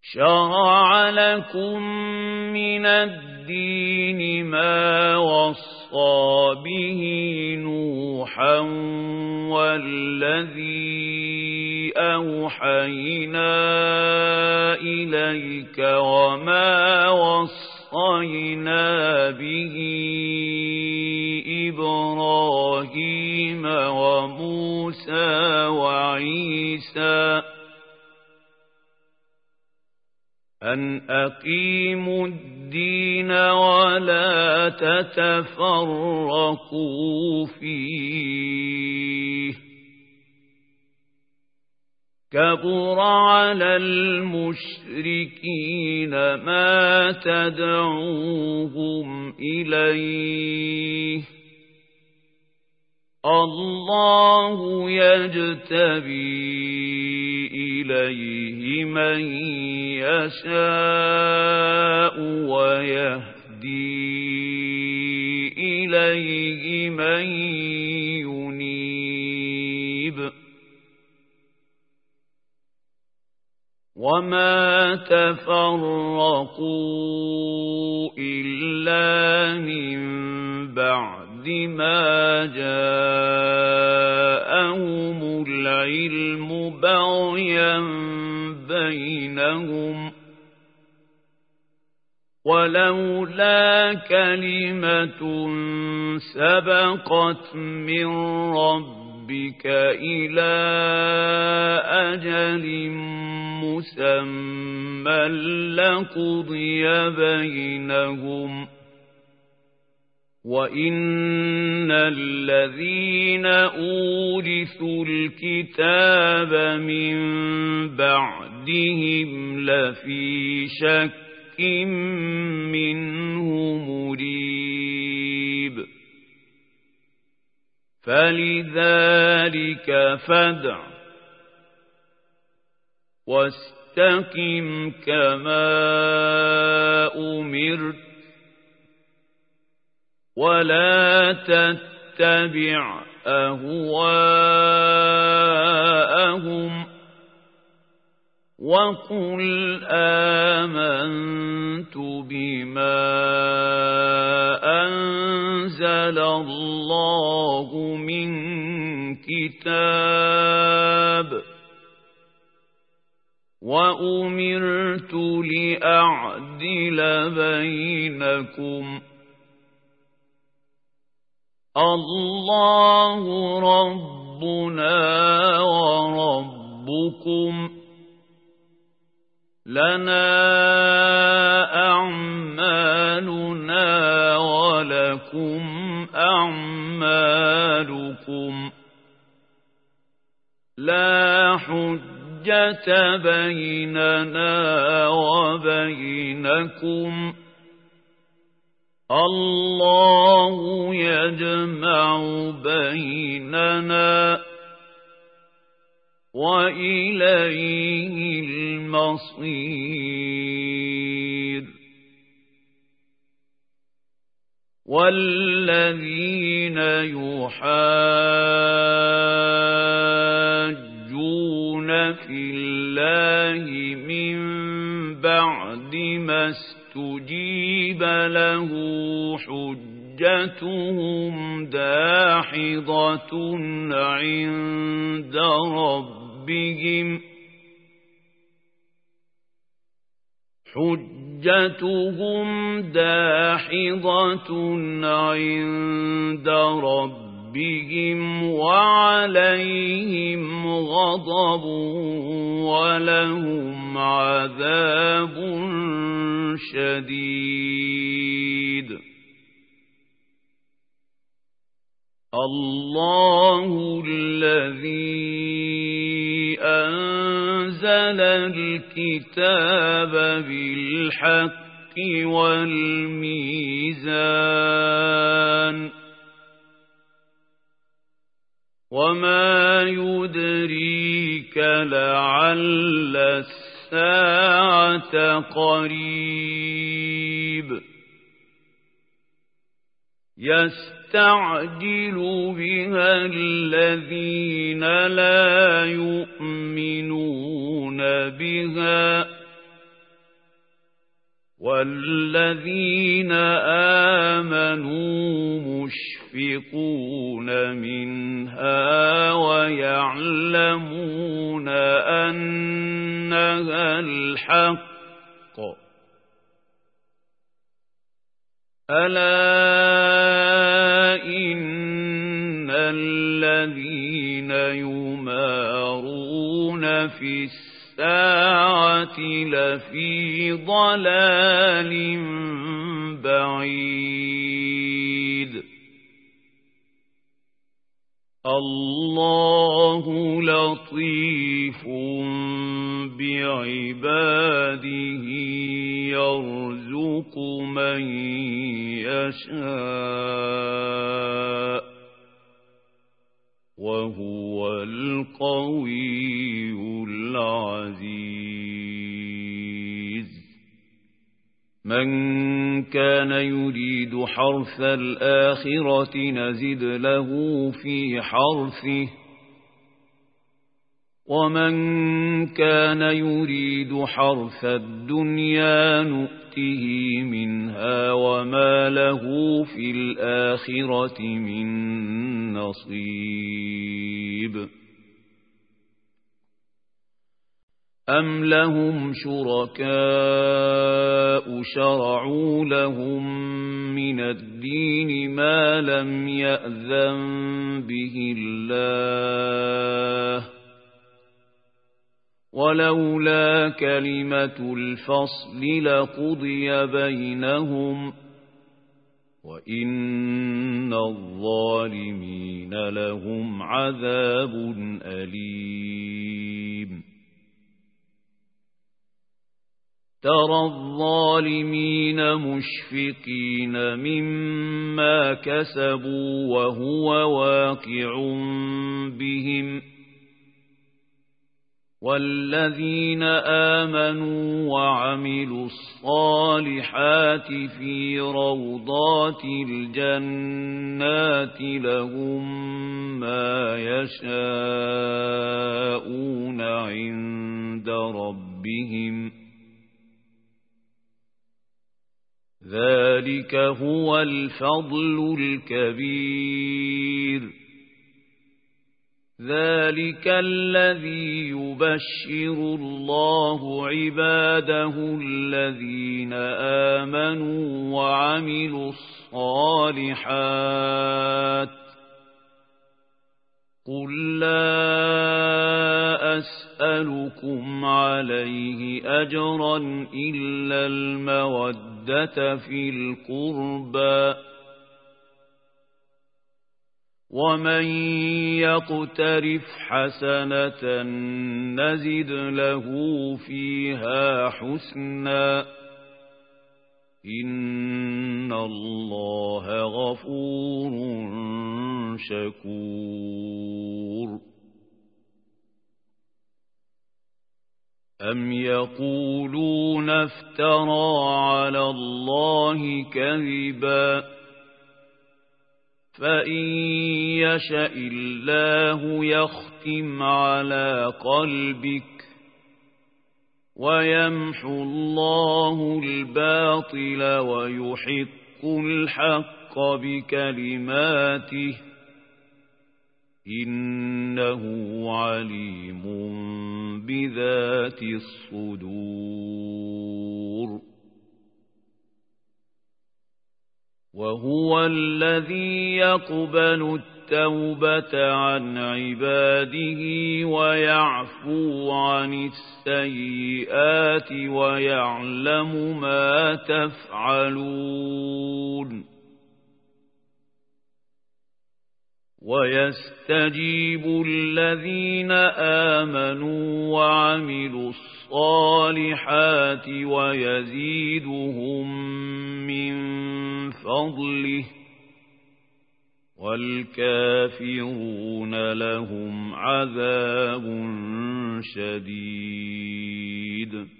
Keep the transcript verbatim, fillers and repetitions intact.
شرع لكم من الدين ما وصى به نوحا والذي أوحينا إليك وما وصينا به إبراهيم وموسى وعيسى أن أقيموا الدين ولا تتفرقوا فيه كبر على المشركين ما تدعوهم إليه الله يجتبي إليه من يشاء ويهدي إليه من ينيب وما تفرقوا إلا من بعد ما جاءهم العلم بغيا بينهم ولولا كلمة سبقت من ربك إلى أجل مسمى لقضي بينهم وإن الذين أورثوا الكتاب من بعدهم لفي شك منه مريب فلذلك فادع واستقم كما أمرت ولا تتبع أهواءهم وقل آمنت بما أنزل الله من كتاب وأمرت لأعدل بينكم الله ربنا وربكم لنا أعمالنا ولكم أعمالكم لا حجة بيننا وبينكم الله يجمع بيننا وإليه المصير والذين يحاجون في الله من بعد ما استجيب له حجتهم داحضة عند ربهم حجتهم داحضة عند ربهم وعليهم غضب ولهم عذاب شديد الله الذي أنزل الكتاب بالحق والميزان وما يدريك لعل الساعة قريب يستعجل بها الذين لا يؤمنون بها والذين آمنوا مشفقون منها ويعلمون أنها الحق ألا إن الذين يمارون في الساعة لفي ضلال بعيد الله لطيف بعباده يرزق من يشاء وهو القوي العزيز من كان يريد حرث الآخرة نزد له في حرثه ومن كان يريد حرث الدنيا نؤته منها وما له في الآخرة من نصيب أم لهم شركاء شرعوا لهم من الدين ما لم يأذن به الله ولولا كلمة الفصل لقضي بينهم وإن الظالمين لهم عذاب أليم ترى الظالمين مشفقين مما كسبوا وهو واقع بهم والذين آمنوا وعملوا الصالحات في روضات الجنات لهم ما يشاءون عند ربهم ذلك هو الفضل الكبير ذلك الذي يبشر الله عباده الذين آمنوا وعملوا الصالحات قل لا أسألكم عليه أجرا إلا المودة في القربى ومن يقترف حسنة نزد له فيها حسنا إن الله غفور شكور أم يقولون افترى على الله كذبا فإن يشأ الله يختم على قلبك ويمحو الله الباطل ويحق الحق بكلماته إنه عليم بذات الصدور وهو الذي يقبل التوبة عن عباده ويعفو عن السيئات ويعلم ما تفعلون ويستجيب الذين آمنوا وعملوا الصالحات ويزيدهم من فضله والكافرون لهم عذاب شديد